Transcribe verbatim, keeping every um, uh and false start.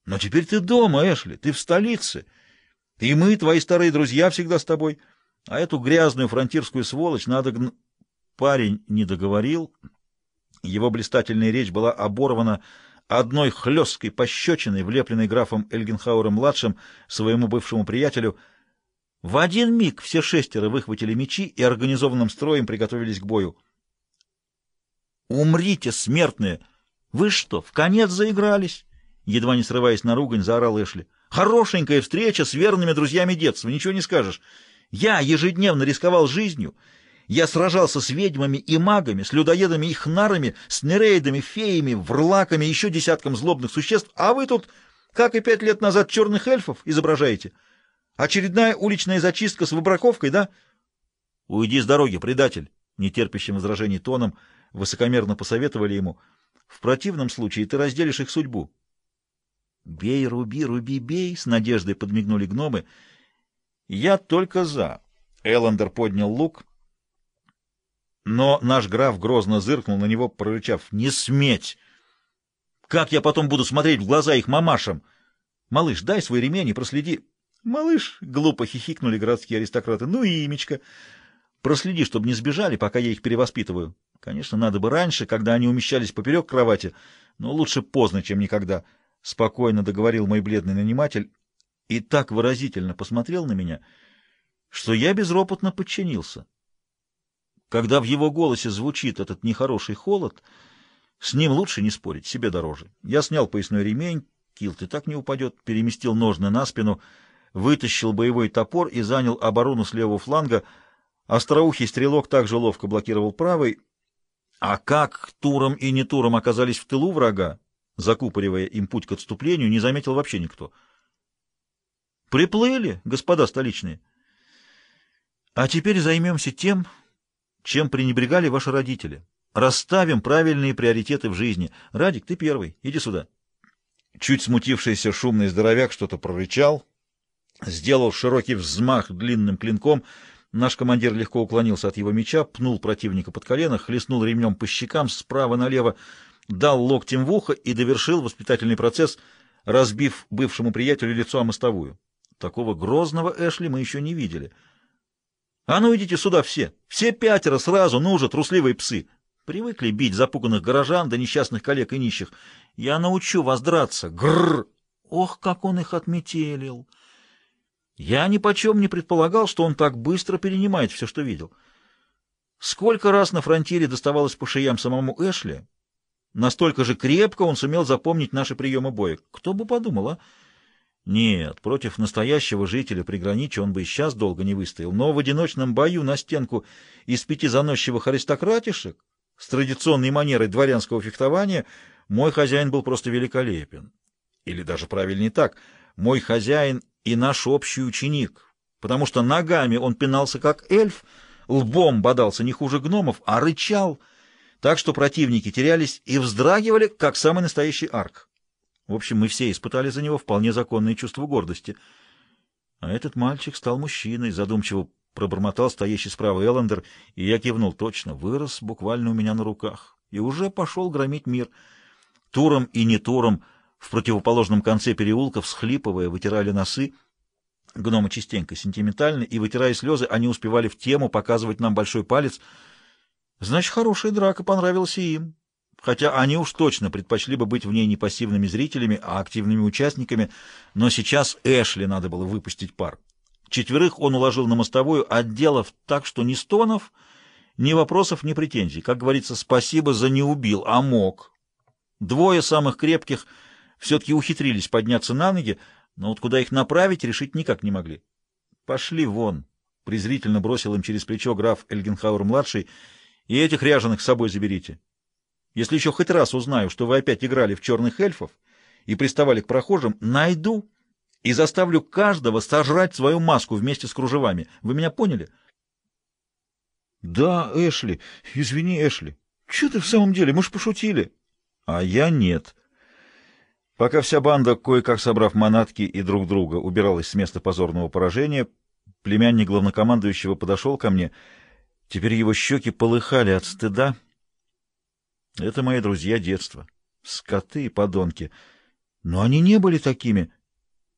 Но теперь ты дома, Эшли, ты в столице. И мы, твои старые друзья, всегда с тобой. А эту грязную фронтирскую сволочь надо гн...» Парень не договорил. Его блистательная речь была оборвана одной хлесткой пощечиной, влепленной графом Эльгенхауэром-младшим своему бывшему приятелю. В один миг все шестеро выхватили мечи и организованным строем приготовились к бою. «Умрите, смертные! Вы что, в конец заигрались?» Едва не срываясь на ругань, заорал Эшли. «Хорошенькая встреча с верными друзьями детства, ничего не скажешь. Я ежедневно рисковал жизнью. Я сражался с ведьмами и магами, с людоедами и хнарами, с нерейдами, феями, врлаками и еще десятком злобных существ, а вы тут, как и пять лет назад, черных эльфов изображаете. Очередная уличная зачистка с выбраковкой, да?» «Уйди с дороги, предатель!» Нетерпящим возражений тоном высокомерно посоветовали ему. «В противном случае ты разделишь их судьбу». «Бей, руби, руби, бей!» — с надеждой подмигнули гномы. «Я только за!» — Эллендер поднял лук. Но наш граф грозно зыркнул на него, прорычав: «Не сметь! Как я потом буду смотреть в глаза их мамашам? Малыш, дай свой ремень и проследи». «Малыш!» — глупо хихикнули городские аристократы. «Ну и имечко! Проследи, чтобы не сбежали, пока я их перевоспитываю. Конечно, надо бы раньше, когда они умещались поперек кровати, но лучше поздно, чем никогда». Спокойно договорил мой бледный наниматель и так выразительно посмотрел на меня, что я безропотно подчинился. Когда в его голосе звучит этот нехороший холод, с ним лучше не спорить, себе дороже. Я снял поясной ремень, килт и так не упадет, переместил ножны на спину, вытащил боевой топор и занял оборону с левого фланга. Остроухий стрелок также ловко блокировал правый. А как Туром и не Туром оказались в тылу врага, закупоривая им путь к отступлению, не заметил вообще никто. «Приплыли, господа столичные. А теперь займемся тем, чем пренебрегали ваши родители. Расставим правильные приоритеты в жизни. Радик, ты первый, иди сюда». Чуть смутившийся шумный здоровяк что-то прорычал, сделал широкий взмах длинным клинком. Наш командир легко уклонился от его меча, пнул противника под колено, хлестнул ремнем по щекам справа налево, дал локтем в ухо и довершил воспитательный процесс, разбив бывшему приятелю лицо о мостовую. Такого грозного Эшли мы еще не видели. «А ну идите сюда все! Все пятеро сразу, ну же, трусливые псы! Привыкли бить запуганных горожан да несчастных коллег и нищих. Я научу вас драться! Грррр!» Ох, как он их отметелил! Я ни почем не предполагал, что он так быстро перенимает все, что видел. Сколько раз на фронтире доставалось по шеям самому Эшли, настолько же крепко он сумел запомнить наши приемы боя. Кто бы подумал, а? Нет, против настоящего жителя приграничья он бы и сейчас долго не выстоял, но в одиночном бою на стенку из пяти заносчивых аристократишек с традиционной манерой дворянского фехтования мой хозяин был просто великолепен. Или даже правильнее так, мой хозяин и наш общий ученик, потому что ногами он пинался как эльф, лбом бодался не хуже гномов, а рычал, так что противники терялись и вздрагивали, как самый настоящий арк. В общем, мы все испытали за него вполне законное чувство гордости. А этот мальчик стал мужчиной, задумчиво пробормотал стоящий справа Эллендер, и я кивнул: точно, вырос буквально у меня на руках и уже пошел громить мир. Туром и не Туром в противоположном конце переулка, всхлипывая, вытирали носы. Гномы частенько сентиментальны, и, вытирая слезы, они успевали в тему показывать нам большой палец. Значит, хорошая драка понравилась и им. Хотя они уж точно предпочли бы быть в ней не пассивными зрителями, а активными участниками, но сейчас Эшли надо было выпустить пар. Четверых он уложил на мостовую, отделав так, что ни стонов, ни вопросов, ни претензий. Как говорится, спасибо за не убил, а мог. Двое самых крепких все-таки ухитрились подняться на ноги, но вот куда их направить, решить никак не могли. «Пошли вон!» — презрительно бросил им через плечо граф Эльгенхауэр-младший. «И этих ряженых с собой заберите. Если еще хоть раз узнаю, что вы опять играли в черных эльфов и приставали к прохожим, найду и заставлю каждого сожрать свою маску вместе с кружевами. Вы меня поняли?» «Да, Эшли. Извини, Эшли. Че ты в самом деле? Мы ж пошутили». «А я нет». Пока вся банда, кое-как собрав манатки и друг друга, убиралась с места позорного поражения, племянник главнокомандующего подошел ко мне. Теперь его щеки полыхали от стыда. Это мои друзья детства. Скоты и подонки. Но они не были такими.